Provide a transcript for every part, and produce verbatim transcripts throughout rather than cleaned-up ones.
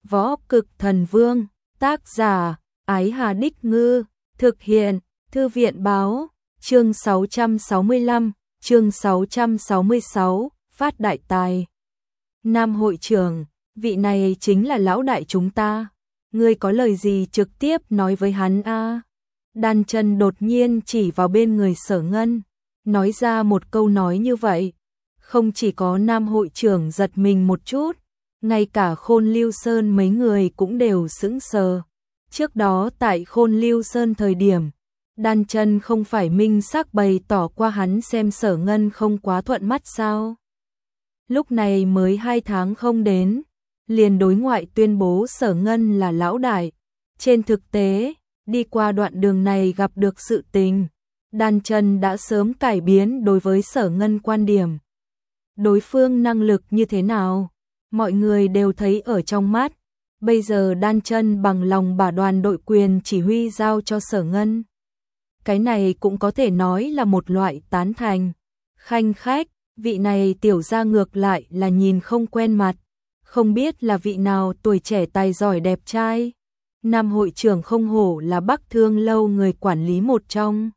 Võ Cực Thần Vương, tác giả, Ái Hà Đích Ngư, thực hiện, Thư viện Báo, chương sáu trăm sáu mươi lăm, chương sáu trăm sáu mươi sáu, phát đại tài. Nam hội trưởng, vị này chính là lão đại chúng ta, ngươi có lời gì trực tiếp nói với hắn a? Đan Chân đột nhiên chỉ vào bên người Sở Ngân, nói ra một câu nói như vậy. Không chỉ có Nam hội trưởng giật mình một chút, ngay cả Khôn Lưu Sơn mấy người cũng đều sững sờ. Trước đó tại Khôn Lưu Sơn thời điểm, Đan Chân không phải minh xác bày tỏ qua hắn xem Sở Ngân không quá thuận mắt sao? Lúc này mới hai tháng không đến, liền đối ngoại tuyên bố Sở Ngân là lão đại. Trên thực tế, đi qua đoạn đường này gặp được sự tình, Đan Chân đã sớm cải biến đối với Sở Ngân quan điểm. Đối phương năng lực như thế nào, mọi người đều thấy ở trong mắt. Bây giờ Đan Chân bằng lòng把đoàn đội quyền chỉ huy giao cho Sở Ngân. Cái này cũng có thể nói là một loại tán thành. Khanh khách, vị này tiểu gia ngược lại là nhìn không quen mặt, không biết là vị nào tuổi trẻ tài giỏi đẹp trai. Nam hội trưởng không hổ là Bắc Thương lâu người quản lý một trong.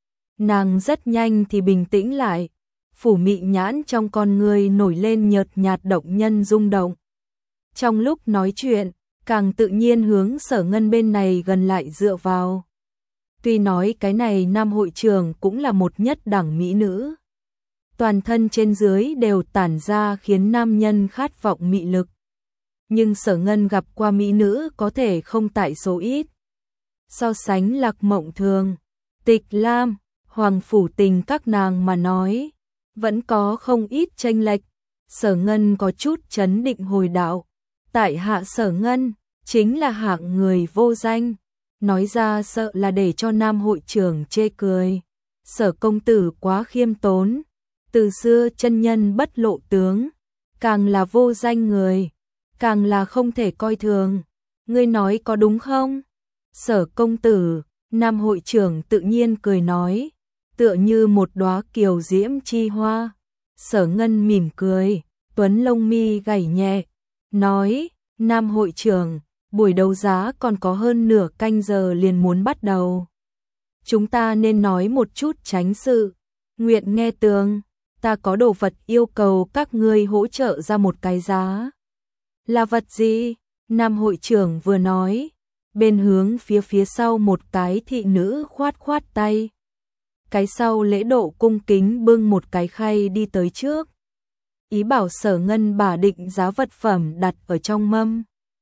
Nàng rất nhanh thì bình tĩnh lại, phủ mị nhãn trong con người nổi lên nhợt nhạt động nhân rung động. Trong lúc nói chuyện, càng tự nhiên hướng Sở Ngân bên này gần lại dựa vào. Tuy nói cái này Nam hội trưởng cũng là một nhất đẳng mỹ nữ, toàn thân trên dưới đều tản ra khiến nam nhân khát vọng mị lực. Nhưng Sở Ngân gặp qua mỹ nữ có thể không tại số ít. So sánh Lạc Mộng Thường, Tịch Lam, Hoàng Phủ Tình các nàng mà nói, vẫn có không ít chênh lệch. Sở Ngân có chút chấn định hồi đạo, tại hạ Sở Ngân chính là hạng người vô danh, nói ra sợ là để cho Nam hội trưởng chê cười. Sở công tử quá khiêm tốn, từ xưa chân nhân bất lộ tướng, càng là vô danh người, càng là không thể coi thường. Ngươi nói có đúng không? Sở công tử, Nam hội trưởng tự nhiên cười nói, tựa như một đóa kiều diễm chi hoa. Sở Ngân mỉm cười, tuấn lông mi gảy nhẹ, nói, Nam hội trưởng, buổi đấu giá còn có hơn nửa canh giờ liền muốn bắt đầu. Chúng ta nên nói một chút tránh sự. Nguyện nghe tường, ta có đồ vật yêu cầu các ngươi hỗ trợ ra một cái giá. Là vật gì? Nam hội trưởng vừa nói, bên hướng phía phía sau một cái thị nữ khoát khoát tay. Cái sau lễ độ cung kính bưng một cái khay đi tới trước, ý bảo Sở Ngân bả định giá vật phẩm đặt ở trong mâm.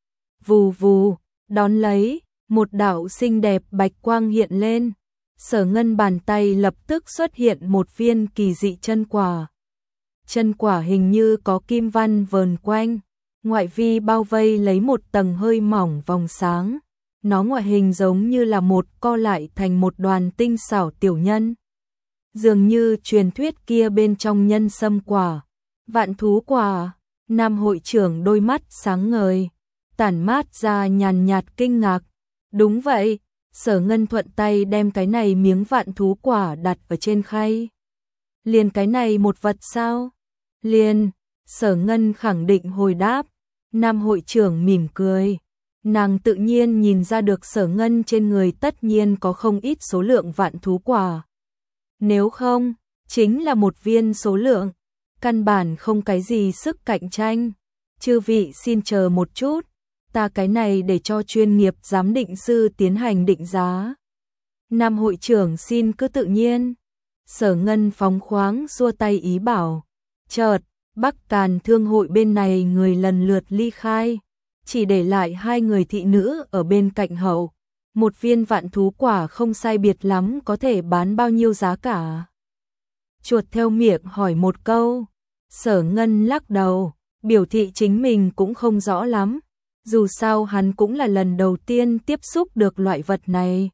Vù vù, đón lấy, một đạo xinh đẹp bạch quang hiện lên. Sở Ngân bàn tay lập tức xuất hiện một viên kỳ dị chân quả. Chân quả hình như có kim văn vờn quanh, ngoại vi bao vây lấy một tầng hơi mỏng vòng sáng. Nó ngoại hình giống như là một co lại thành một đoàn tinh xảo tiểu nhân. Dường như truyền thuyết kia bên trong nhân sâm quả, vạn thú quả. Nam hội trưởng đôi mắt sáng ngời, tản mát ra nhàn nhạt kinh ngạc. Đúng vậy, Sở Ngân thuận tay đem cái này miếng vạn thú quả đặt ở trên khay. Liền cái này một vật sao? Liền, Sở Ngân khẳng định hồi đáp. Nam hội trưởng mỉm cười, nàng tự nhiên nhìn ra được Sở Ngân trên người tất nhiên có không ít số lượng vạn thú quả. Nếu không, chính là một viên số lượng, căn bản không cái gì sức cạnh tranh. Chư vị xin chờ một chút, ta cái này để cho chuyên nghiệp giám định sư tiến hành định giá. Nam hội trưởng xin cứ tự nhiên. Sở Ngân phóng khoáng xua tay ý bảo. Chợt, Bắc Càn thương hội bên này người lần lượt ly khai, chỉ để lại hai người thị nữ ở bên cạnh hậu. Một viên vạn thú quả không sai biệt lắm có thể bán bao nhiêu giá cả? Chuột theo miệng hỏi một câu. Sở Ngân lắc đầu, biểu thị chính mình cũng không rõ lắm. Dù sao hắn cũng là lần đầu tiên tiếp xúc được loại vật này.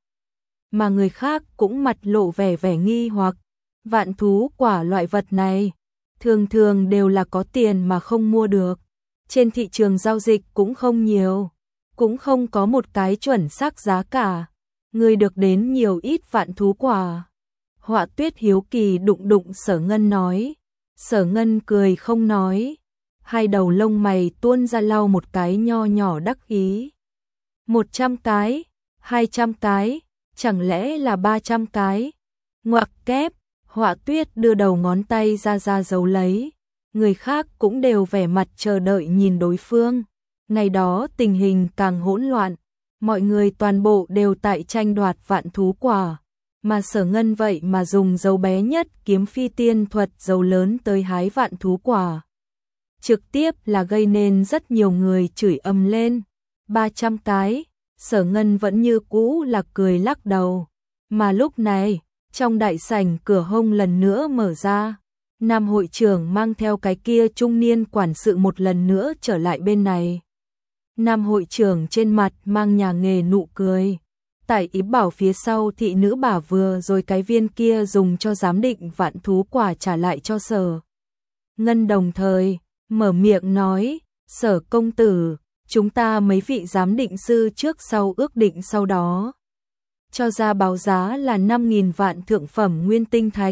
Mà người khác cũng mặt lộ vẻ vẻ nghi hoặc. Vạn thú quả loại vật này, thường thường đều là có tiền mà không mua được. Trên thị trường giao dịch cũng không nhiều, cũng không có một cái chuẩn xác giá cả. Người được đến nhiều ít vạn thú quả? Họa Tuyết hiếu kỳ đụng đụng Sở Ngân nói. Sở Ngân cười không nói. hai đầu lông mày tuôn ra lau một cái nho nhỏ đắc ý. Một trăm cái, hai trăm cái, chẳng lẽ là ba trăm cái? Ngoặc kép, Họa Tuyết đưa đầu ngón tay ra ra giấu lấy. Người khác cũng đều vẻ mặt chờ đợi nhìn đối phương. Ngày đó tình hình càng hỗn loạn, mọi người toàn bộ đều tại tranh đoạt vạn thú quả, mà Sở Ngân vậy mà dùng dấu bé nhất kiếm phi tiên thuật dấu lớn tới hái vạn thú quả. Trực tiếp là gây nên rất nhiều người chửi ầm lên. ba trăm cái, Sở Ngân vẫn như cũ là cười lắc đầu. Mà lúc này, trong đại sảnh cửa hông lần nữa mở ra. Nam hội trưởng mang theo cái kia trung niên quản sự một lần nữa trở lại bên này. Nam hội trưởng trên mặt mang nhà nghề nụ cười. Tại ý bảo phía sau thị nữ bà vừa rồi cái viên kia dùng cho giám định vạn thú quả trả lại cho Sở Ngân, đồng thời mở miệng nói, Sở công tử, chúng ta mấy vị giám định sư trước sau ước định sau đó cho ra báo giá là năm nghìn vạn thượng phẩm nguyên tinh thạch.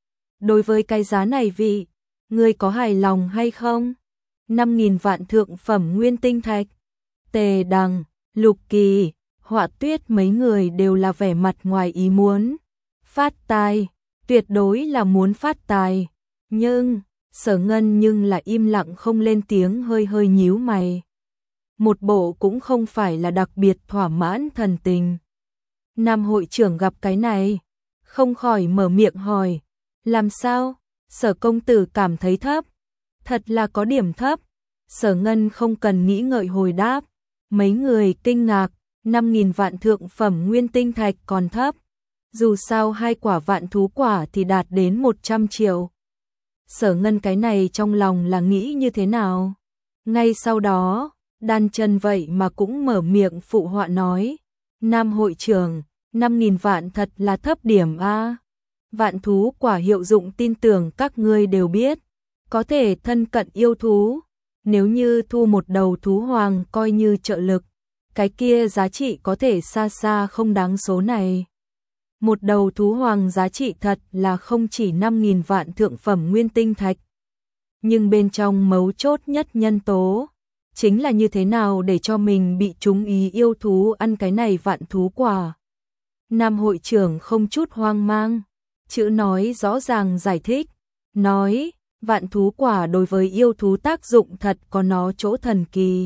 Đối với cái giá này vị, ngươi có hài lòng hay không? năm nghìn vạn thượng phẩm nguyên tinh thạch. Tề Đằng, Lục Kỳ, Họa Tuyết mấy người đều là vẻ mặt ngoài ý muốn. Phát tài, tuyệt đối là muốn phát tài. Nhưng, Sở Ngân nhưng là im lặng không lên tiếng, hơi hơi nhíu mày. Một bộ cũng không phải là đặc biệt thỏa mãn thần tình. Nam hội trưởng gặp cái này, không khỏi mở miệng hỏi, làm sao? Sở công tử cảm thấy thấp. Thật là có điểm thấp. Sở Ngân không cần nghĩ ngợi hồi đáp. Mấy người kinh ngạc, năm nghìn vạn thượng phẩm nguyên tinh thạch còn thấp. Dù sao hai quả vạn thú quả thì đạt đến một trăm triệu. Sở Ngân cái này trong lòng là nghĩ như thế nào? Ngay sau đó, Đan Chân vậy mà cũng mở miệng phụ họa nói, Nam hội trưởng, năm nghìn vạn thật là thấp điểm a. Vạn thú quả hiệu dụng tin tưởng các ngươi đều biết, có thể thân cận yêu thú. Nếu như thu một đầu thú hoàng coi như trợ lực, cái kia giá trị có thể xa xa không đáng số này. Một đầu thú hoàng giá trị thật là không chỉ năm nghìn vạn thượng phẩm nguyên tinh thạch. Nhưng bên trong mấu chốt nhất nhân tố, chính là như thế nào để cho mình bị trúng ý yêu thú ăn cái này vạn thú quả. Nam hội trưởng không chút hoang mang, chữ nói rõ ràng giải thích, nói, vạn thú quả đối với yêu thú tác dụng thật có nó chỗ thần kỳ.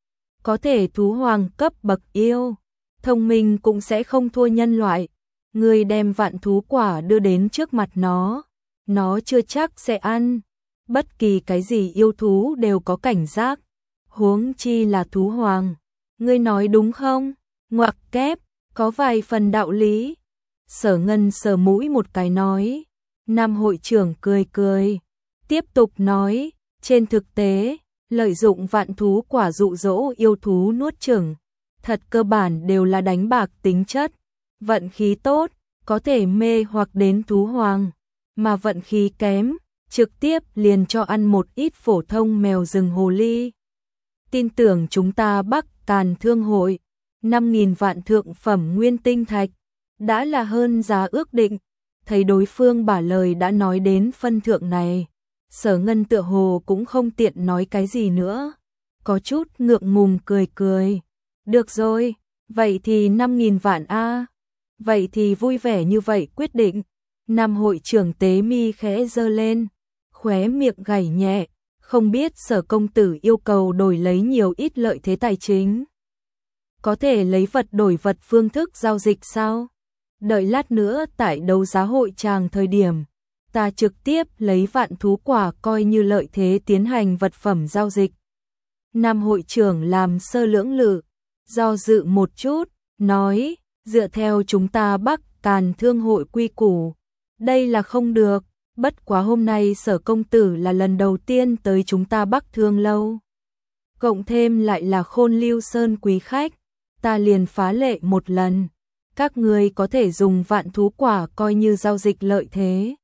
Có thể thú hoàng cấp bậc yêu, thông minh cũng sẽ không thua nhân loại. Người đem vạn thú quả đưa đến trước mặt nó, nó chưa chắc sẽ ăn. Bất kỳ cái gì yêu thú đều có cảnh giác, huống chi là thú hoàng. Ngươi nói đúng không? Ngoặc kép, có vài phần đạo lý. Sở Ngân sờ mũi một cái nói. Nam hội trưởng cười cười, tiếp tục nói, trên thực tế, lợi dụng vạn thú quả dụ dỗ yêu thú nuốt chửng, thật cơ bản đều là đánh bạc tính chất. Vận khí tốt, có thể mê hoặc đến thú hoàng, mà vận khí kém, trực tiếp liền cho ăn một ít phổ thông mèo rừng hồ ly. Tin tưởng chúng ta Bắc Càn Thương hội, năm nghìn vạn thượng phẩm nguyên tinh thạch, đã là hơn giá ước định. Thấy đối phương bả lời đã nói đến phân thượng này, Sở Ngân tựa hồ cũng không tiện nói cái gì nữa, có chút ngượng ngùng cười cười. Được rồi, vậy thì năm nghìn vạn a. Vậy thì vui vẻ như vậy quyết định. Nam hội trưởng tế mi khẽ giơ lên, khóe miệng gảy nhẹ, không biết Sở công tử yêu cầu đổi lấy nhiều ít lợi thế tài chính. Có thể lấy vật đổi vật phương thức giao dịch sao? Đợi lát nữa tại đấu giá hội tràng thời điểm, ta trực tiếp lấy vạn thú quả coi như lợi thế tiến hành vật phẩm giao dịch. Nam hội trưởng làm sơ lưỡng lự, do dự một chút, nói, dựa theo chúng ta Bắc Càn Thương hội quy củ, đây là không được, bất quá hôm nay Sở công tử là lần đầu tiên tới chúng ta Bắc Thương lâu. Cộng thêm lại là Khôn Lưu Sơn quý khách, ta liền phá lệ một lần. Các người có thể dùng vạn thú quả coi như giao dịch lợi thế.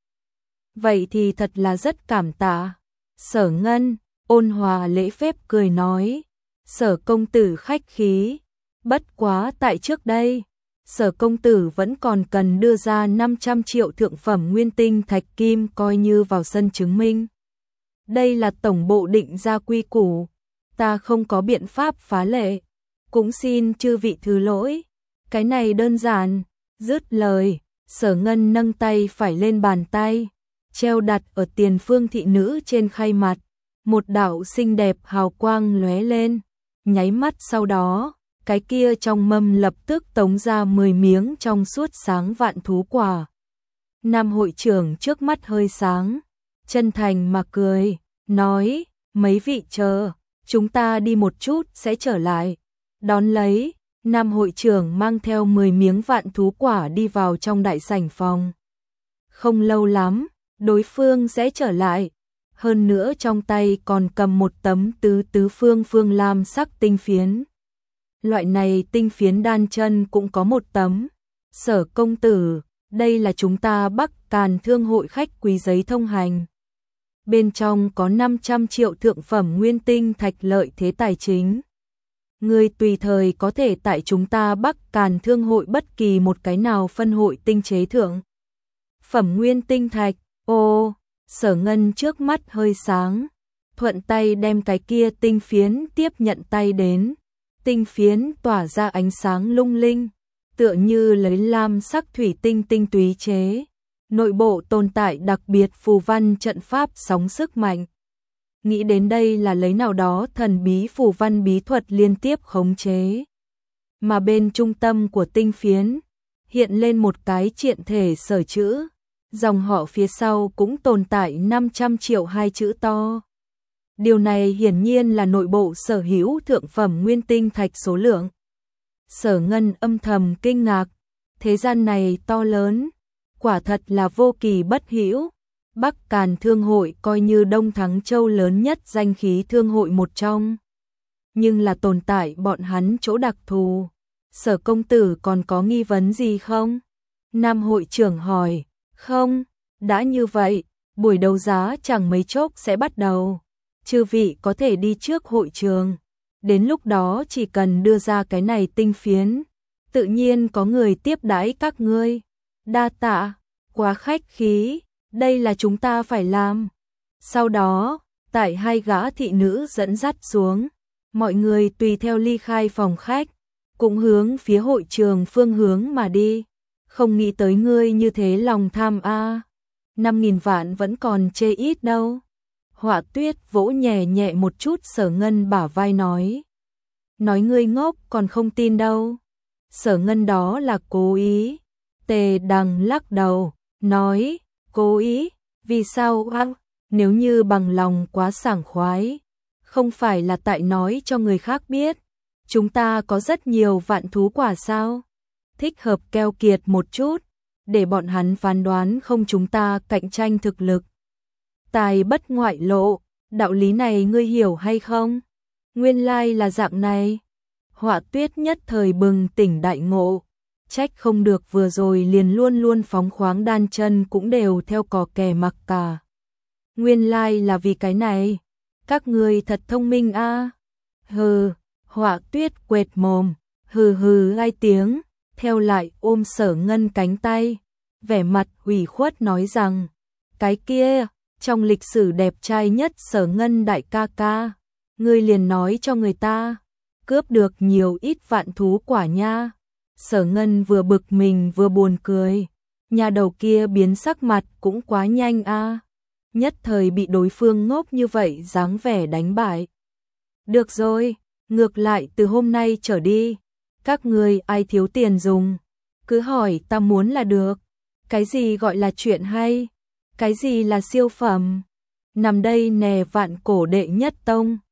Vậy thì thật là rất cảm tạ. Sở Ngân, ôn hòa lễ phép cười nói. Sở công tử khách khí. Bất quá tại trước đây, Sở công tử vẫn còn cần đưa ra năm trăm triệu thượng phẩm nguyên tinh thạch kim coi như vào sân chứng minh. đây là tổng bộ định ra quy củ, ta không có biện pháp phá lệ, cũng xin chư vị thứ lỗi, cái này đơn giản. Dứt lời, Sở Ngân nâng tay phải lên bàn tay, treo đặt ở tiền phương thị nữ trên khay mặt, một đạo xinh đẹp hào quang lóe lên, nháy mắt sau đó, cái kia trong mâm lập tức tống ra mười miếng trong suốt sáng vạn thú quả. Nam hội trưởng trước mắt hơi sáng, chân thành mà cười, nói, mấy vị chờ, chúng ta đi một chút sẽ trở lại. Đón lấy, Nam hội trưởng mang theo mười miếng vạn thú quả đi vào trong đại sảnh phòng. Không lâu lắm, đối phương sẽ trở lại, hơn nữa trong tay còn cầm một tấm tứ tứ phương phương lam sắc tinh phiến. Loại này tinh phiến đan chân cũng có một tấm. Sở công tử, đây là chúng ta Bắc Càn Thương hội khách quý giấy thông hành. Bên trong có năm trăm triệu thượng phẩm nguyên tinh thạch lợi thế tài chính. Người tùy thời có thể tại chúng ta Bắc Càn Thương hội bất kỳ một cái nào phân hội tinh chế thượng phẩm nguyên tinh thạch. Ô, Sở Ngân trước mắt hơi sáng, thuận tay đem cái kia tinh phiến tiếp nhận tay đến. Tinh phiến tỏa ra ánh sáng lung linh, tựa như lấy lam sắc thủy tinh tinh túy chế. Nội bộ tồn tại đặc biệt phù văn trận pháp sóng sức mạnh. Nghĩ đến đây là lấy nào đó thần bí phù văn bí thuật liên tiếp khống chế. Mà bên trung tâm của tinh phiến, hiện lên một cái triện thể sở chữ. Dòng họ phía sau cũng tồn tại năm trăm triệu hai chữ to. Điều này hiển nhiên là nội bộ sở hữu thượng phẩm nguyên tinh thạch số lượng. Sở Ngân âm thầm kinh ngạc, thế gian này to lớn, quả thật là vô kỳ bất hữu. Bắc Càn Thương hội coi như Đông Thắng Châu lớn nhất danh khí thương hội một trong, nhưng là tồn tại bọn hắn chỗ đặc thù. Sở công tử còn có nghi vấn gì không? Nam hội trưởng hỏi. Không, đã như vậy, buổi đấu giá chẳng mấy chốc sẽ bắt đầu. Chư vị có thể đi trước hội trường, đến lúc đó chỉ cần đưa ra cái này tinh phiến, tự nhiên có người tiếp đãi các ngươi. Đa tạ, quá khách khí, đây là chúng ta phải làm. Sau đó, tại hai gã thị nữ dẫn dắt xuống, mọi người tùy theo ly khai phòng khách, cũng hướng phía hội trường phương hướng mà đi. Không nghĩ tới ngươi như thế lòng tham a. Năm nghìn vạn vẫn còn chê ít đâu. Họa Tuyết vỗ nhẹ nhẹ một chút Sở Ngân bả vai nói. Nói ngươi ngốc còn không tin đâu. Sở Ngân đó là cố ý. Tề Đằng lắc đầu, nói, cố ý, vì sao hăng? Nếu như bằng lòng quá sảng khoái, không phải là tại nói cho người khác biết. Chúng ta có rất nhiều vạn thú quả sao? Thích hợp keo kiệt một chút, để bọn hắn phán đoán không chúng ta cạnh tranh thực lực. Tài bất ngoại lộ, đạo lý này ngươi hiểu hay không? Nguyên lai là dạng này. Họa Tuyết nhất thời bừng tỉnh đại ngộ, trách không được vừa rồi liền luôn luôn phóng khoáng đan chân cũng đều theo cò kè mặc cả. Nguyên lai là vì cái này, các ngươi thật thông minh a. À. Hừ, Họa Tuyết quệt mồm, hừ hừ hai tiếng. Theo lại ôm Sở Ngân cánh tay, vẻ mặt ủy khuất nói rằng, cái kia, trong lịch sử đẹp trai nhất Sở Ngân đại ca ca, ngươi liền nói cho người ta, cướp được nhiều ít vạn thú quả nha. Sở Ngân vừa bực mình vừa buồn cười, nhà đầu kia biến sắc mặt cũng quá nhanh a, nhất thời bị đối phương ngốc như vậy dáng vẻ đánh bại. Được rồi, ngược lại từ hôm nay trở đi, các người ai thiếu tiền dùng, cứ hỏi ta muốn là được. Cái gì gọi là chuyện hay? Cái gì là siêu phẩm? Nằm đây nè vạn cổ đệ nhất tông.